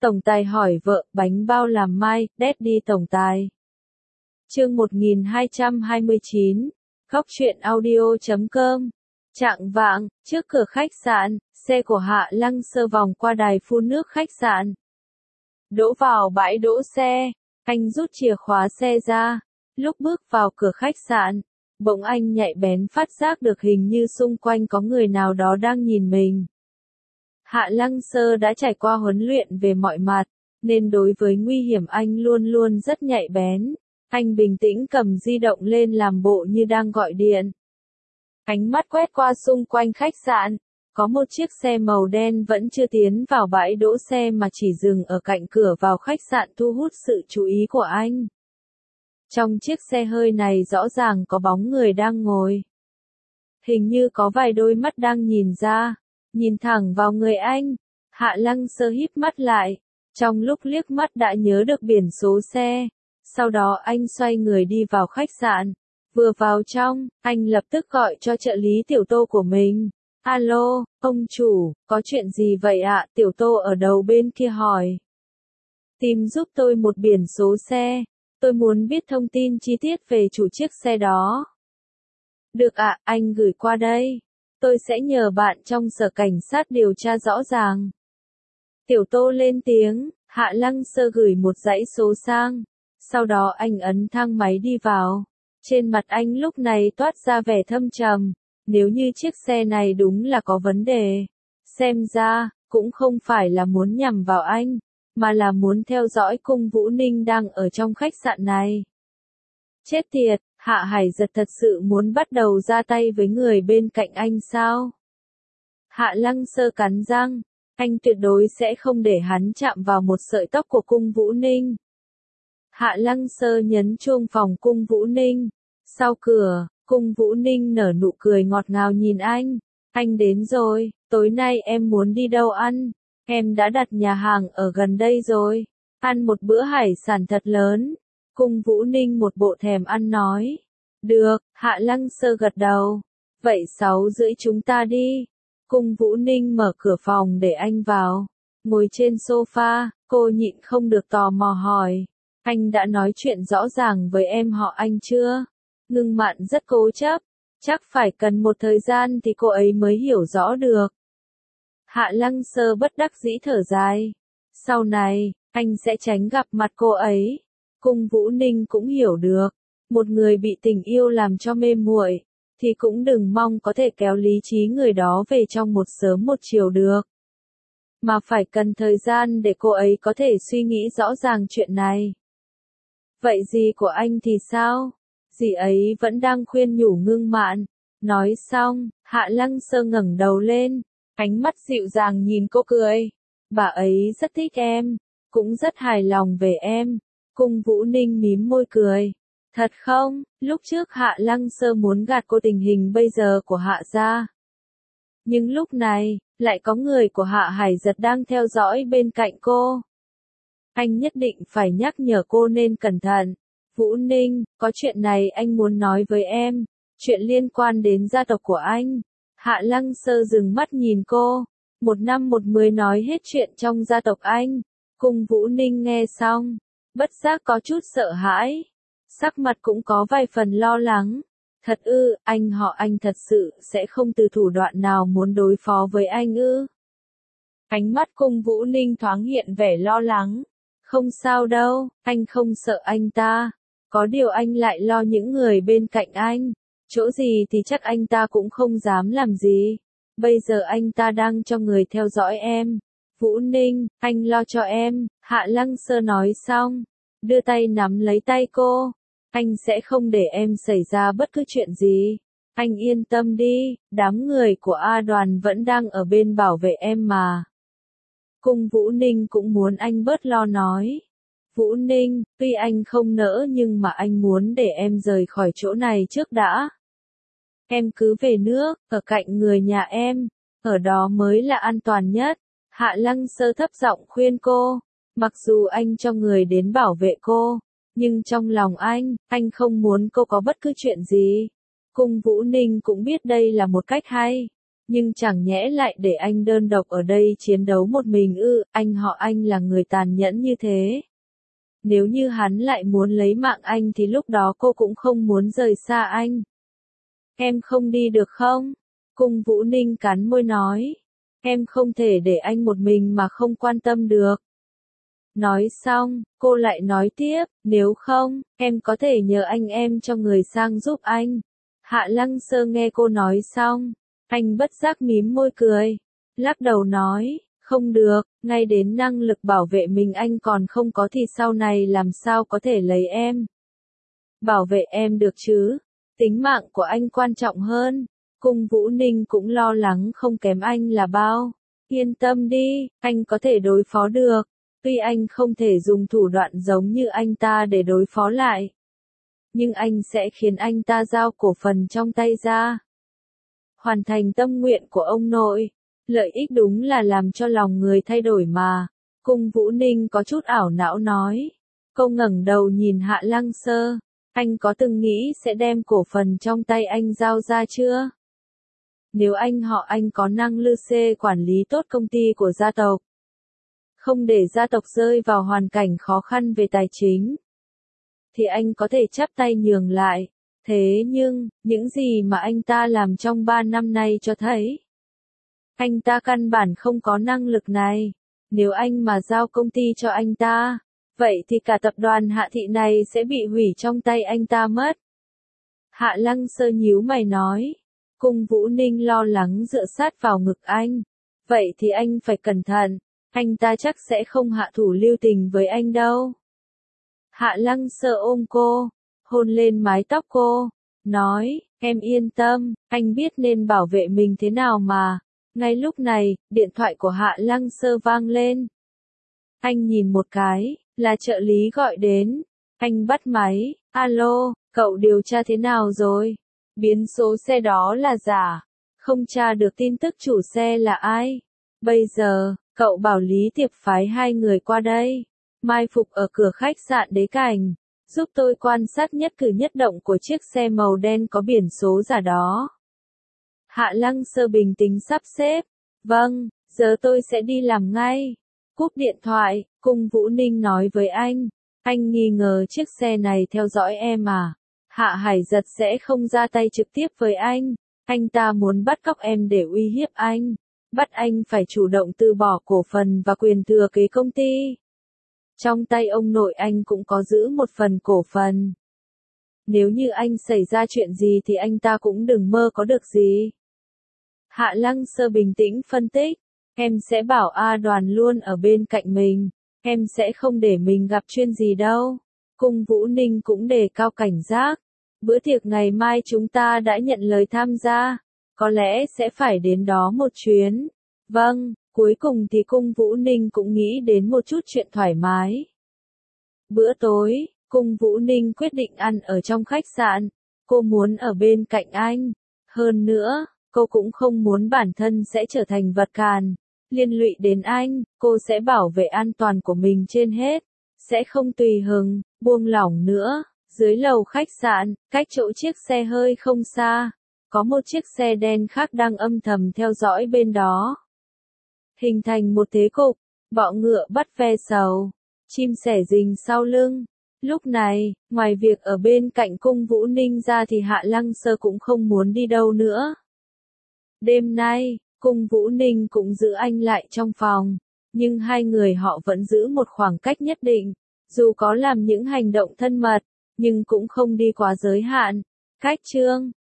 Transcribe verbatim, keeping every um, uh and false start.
Tổng tài hỏi vợ, bánh bao làm mai, Daddy tổng tài. Chương một nghìn hai trăm hai mươi chín, Góc truyện audio chấm com. Chạng vạng, trước cửa khách sạn, xe của Hạ Lăng Sơ vòng qua đài phun nước khách sạn. Đỗ vào bãi đỗ xe, anh rút chìa khóa xe ra. Lúc bước vào cửa khách sạn, bỗng anh nhạy bén phát giác được hình như xung quanh có người nào đó đang nhìn mình. Hạ Lăng Sơ đã trải qua huấn luyện về mọi mặt, nên đối với nguy hiểm anh luôn luôn rất nhạy bén. Anh bình tĩnh cầm di động lên làm bộ như đang gọi điện. Ánh mắt quét qua xung quanh khách sạn, có một chiếc xe màu đen vẫn chưa tiến vào bãi đỗ xe mà chỉ dừng ở cạnh cửa vào khách sạn thu hút sự chú ý của anh. Trong chiếc xe hơi này rõ ràng có bóng người đang ngồi. Hình như có vài đôi mắt đang nhìn ra, nhìn thẳng vào người anh. Hạ Lăng Sơ híp mắt lại, trong lúc liếc mắt đã nhớ được biển số xe. Sau đó anh xoay người đi vào khách sạn. Vừa vào trong, anh lập tức gọi cho trợ lý Tiểu Tô của mình. Alo, ông chủ, có chuyện gì vậy ạ? Tiểu Tô ở đầu bên kia hỏi. Tìm giúp tôi một biển số xe. Tôi muốn biết thông tin chi tiết về chủ chiếc xe đó. Được ạ, anh gửi qua đây. Tôi sẽ nhờ bạn trong sở cảnh sát điều tra rõ ràng. Tiểu Tô lên tiếng, Hạ Lăng Sơ gửi một dãy số sang. Sau đó anh ấn thang máy đi vào. Trên mặt anh lúc này toát ra vẻ thâm trầm. Nếu như chiếc xe này đúng là có vấn đề. Xem ra, cũng không phải là muốn nhằm vào anh, mà là muốn theo dõi Cung Vũ Ninh đang ở trong khách sạn này. Chết tiệt, Hạ Hải Giật thật sự muốn bắt đầu ra tay với người bên cạnh anh sao? Hạ Lăng Sơ cắn răng, anh tuyệt đối sẽ không để hắn chạm vào một sợi tóc của Cung Vũ Ninh. Hạ Lăng Sơ nhấn chuông phòng Cung Vũ Ninh. Sau cửa, Cung Vũ Ninh nở nụ cười ngọt ngào nhìn anh. Anh đến rồi, tối nay em muốn đi đâu ăn? Em đã đặt nhà hàng ở gần đây rồi. Ăn một bữa hải sản thật lớn. Cung Vũ Ninh một bộ thèm ăn nói. Được, Hạ Lăng Sơ gật đầu. Vậy sáu rưỡi chúng ta đi. Cung Vũ Ninh mở cửa phòng để anh vào. Ngồi trên sofa, cô nhịn không được tò mò hỏi. Anh đã nói chuyện rõ ràng với em họ anh chưa? Ngưng Mạn rất cố chấp. Chắc phải cần một thời gian thì cô ấy mới hiểu rõ được. Hạ Lăng Sơ bất đắc dĩ thở dài. Sau này, anh sẽ tránh gặp mặt cô ấy. Cung Vũ Ninh cũng hiểu được. Một người bị tình yêu làm cho mê muội, thì cũng đừng mong có thể kéo lý trí người đó về trong một sớm một chiều được. Mà phải cần thời gian để cô ấy có thể suy nghĩ rõ ràng chuyện này. Vậy dì của anh thì sao? Dì ấy vẫn đang khuyên nhủ Ngưng Mạn. Nói xong, Hạ Lăng Sơ ngẩng đầu lên, ánh mắt dịu dàng nhìn cô cười. Bà ấy rất thích em, cũng rất hài lòng về em. Cung Vũ Ninh mím môi cười. Thật không? Lúc trước Hạ Lăng Sơ muốn gạt cô tình hình bây giờ của Hạ gia. Nhưng lúc này, lại có người của Hạ Hải Giật đang theo dõi bên cạnh cô. Anh nhất định phải nhắc nhở cô nên cẩn thận. Vũ Ninh, có chuyện này anh muốn nói với em. Chuyện liên quan đến gia tộc của anh. Hạ Lăng Sơ dừng mắt nhìn cô. Một năm một mười nói hết chuyện trong gia tộc anh. Cung Vũ Ninh nghe xong, bất giác có chút sợ hãi. Sắc mặt cũng có vài phần lo lắng. Thật ư, anh họ anh thật sự sẽ không từ thủ đoạn nào muốn đối phó với anh ư? Ánh mắt Cung Vũ Ninh thoáng hiện vẻ lo lắng. Không sao đâu, anh không sợ anh ta. Có điều anh lại lo những người bên cạnh anh. Chỗ gì thì chắc anh ta cũng không dám làm gì. Bây giờ anh ta đang cho người theo dõi em. Vũ Ninh, anh lo cho em. Hạ Lăng Sơ nói xong, đưa tay nắm lấy tay cô. Anh sẽ không để em xảy ra bất cứ chuyện gì. Anh yên tâm đi, đám người của A Đoàn vẫn đang ở bên bảo vệ em mà. Cung Vũ Ninh cũng muốn anh bớt lo nói. Vũ Ninh, tuy anh không nỡ nhưng mà anh muốn để em rời khỏi chỗ này trước đã. Em cứ về nước, ở cạnh người nhà em, ở đó mới là an toàn nhất. Hạ Lăng Sơ thấp giọng khuyên cô. Mặc dù anh cho người đến bảo vệ cô, nhưng trong lòng anh, anh không muốn cô có bất cứ chuyện gì. Cung Vũ Ninh cũng biết đây là một cách hay. Nhưng chẳng nhẽ lại để anh đơn độc ở đây chiến đấu một mình ư, anh họ anh là người tàn nhẫn như thế. Nếu như hắn lại muốn lấy mạng anh thì lúc đó cô cũng không muốn rời xa anh. Em không đi được không? Cung Vũ Ninh cắn môi nói. Em không thể để anh một mình mà không quan tâm được. Nói xong, cô lại nói tiếp, nếu không, em có thể nhờ anh em cho người sang giúp anh. Hạ Lăng Sơ nghe cô nói xong, anh bất giác mím môi cười, lắc đầu nói, không được, ngay đến năng lực bảo vệ mình anh còn không có thì sau này làm sao có thể lấy em. Bảo vệ em được chứ, tính mạng của anh quan trọng hơn. Cung Vũ Ninh cũng lo lắng không kém anh là bao. Yên tâm đi, anh có thể đối phó được. Tuy anh không thể dùng thủ đoạn giống như anh ta để đối phó lại. Nhưng anh sẽ khiến anh ta giao cổ phần trong tay ra. Hoàn thành tâm nguyện của ông nội. Lợi ích đúng là làm cho lòng người thay đổi mà. Cung Vũ Ninh có chút ảo não nói. Cô ngẩng đầu nhìn Hạ Lăng Sơ. Anh có từng nghĩ sẽ đem cổ phần trong tay anh giao ra chưa? Nếu anh họ anh có năng lực quản lý tốt công ty của gia tộc, không để gia tộc rơi vào hoàn cảnh khó khăn về tài chính, thì anh có thể chắp tay nhường lại. Thế nhưng, những gì mà anh ta làm trong ba năm nay cho thấy, anh ta căn bản không có năng lực này. Nếu anh mà giao công ty cho anh ta, vậy thì cả tập đoàn Hạ Thị này sẽ bị hủy trong tay anh ta mất. Hạ Lăng Sơ nhíu mày nói. Cung Vũ Ninh lo lắng dựa sát vào ngực anh. Vậy thì anh phải cẩn thận, anh ta chắc sẽ không hạ thủ lưu tình với anh đâu. Hạ Lăng Sơ ôm cô, hôn lên mái tóc cô, nói, em yên tâm, anh biết nên bảo vệ mình thế nào mà. Ngay lúc này, điện thoại của Hạ Lăng Sơ vang lên. Anh nhìn một cái, là trợ lý gọi đến. Anh bắt máy, alo, cậu điều tra thế nào rồi? Biến số xe đó là giả, không tra được tin tức chủ xe là ai. Bây giờ, cậu bảo Lý Tiệp phái hai người qua đây, mai phục ở cửa khách sạn Đế Cảnh, giúp tôi quan sát nhất cử nhất động của chiếc xe màu đen có biển số giả đó. Hạ Lăng Sơ bình tĩnh sắp xếp. Vâng, giờ tôi sẽ đi làm ngay. Cúp điện thoại, Cung Vũ Ninh nói với anh. Anh nghi ngờ chiếc xe này theo dõi em à? Hạ Hải Giật sẽ không ra tay trực tiếp với anh. Anh ta muốn bắt cóc em để uy hiếp anh. Bắt anh phải chủ động từ bỏ cổ phần và quyền thừa kế công ty. Trong tay ông nội anh cũng có giữ một phần cổ phần. Nếu như anh xảy ra chuyện gì thì anh ta cũng đừng mơ có được gì. Hạ Lăng Sơ bình tĩnh phân tích. Em sẽ bảo A Đoàn luôn ở bên cạnh mình. Em sẽ không để mình gặp chuyện gì đâu. Cung Vũ Ninh cũng đề cao cảnh giác. Bữa tiệc ngày mai chúng ta đã nhận lời tham gia. Có lẽ sẽ phải đến đó một chuyến. Vâng, cuối cùng thì Cung Vũ Ninh cũng nghĩ đến một chút chuyện thoải mái. Bữa tối, Cung Vũ Ninh quyết định ăn ở trong khách sạn. Cô muốn ở bên cạnh anh. Hơn nữa, cô cũng không muốn bản thân sẽ trở thành vật càn, liên lụy đến anh. Cô sẽ bảo vệ an toàn của mình trên hết. Sẽ không tùy hứng, buông lỏng nữa. Dưới lầu khách sạn, cách chỗ chiếc xe hơi không xa, có một chiếc xe đen khác đang âm thầm theo dõi bên đó. Hình thành một thế cục, bọ ngựa bắt ve sầu, chim sẻ rình sau lưng. Lúc này, ngoài việc ở bên cạnh Cung Vũ Ninh ra thì Hạ Lăng Sơ cũng không muốn đi đâu nữa. Đêm nay, Cung Vũ Ninh cũng giữ anh lại trong phòng, nhưng hai người họ vẫn giữ một khoảng cách nhất định, dù có làm những hành động thân mật, nhưng cũng không đi quá giới hạn. Cách chương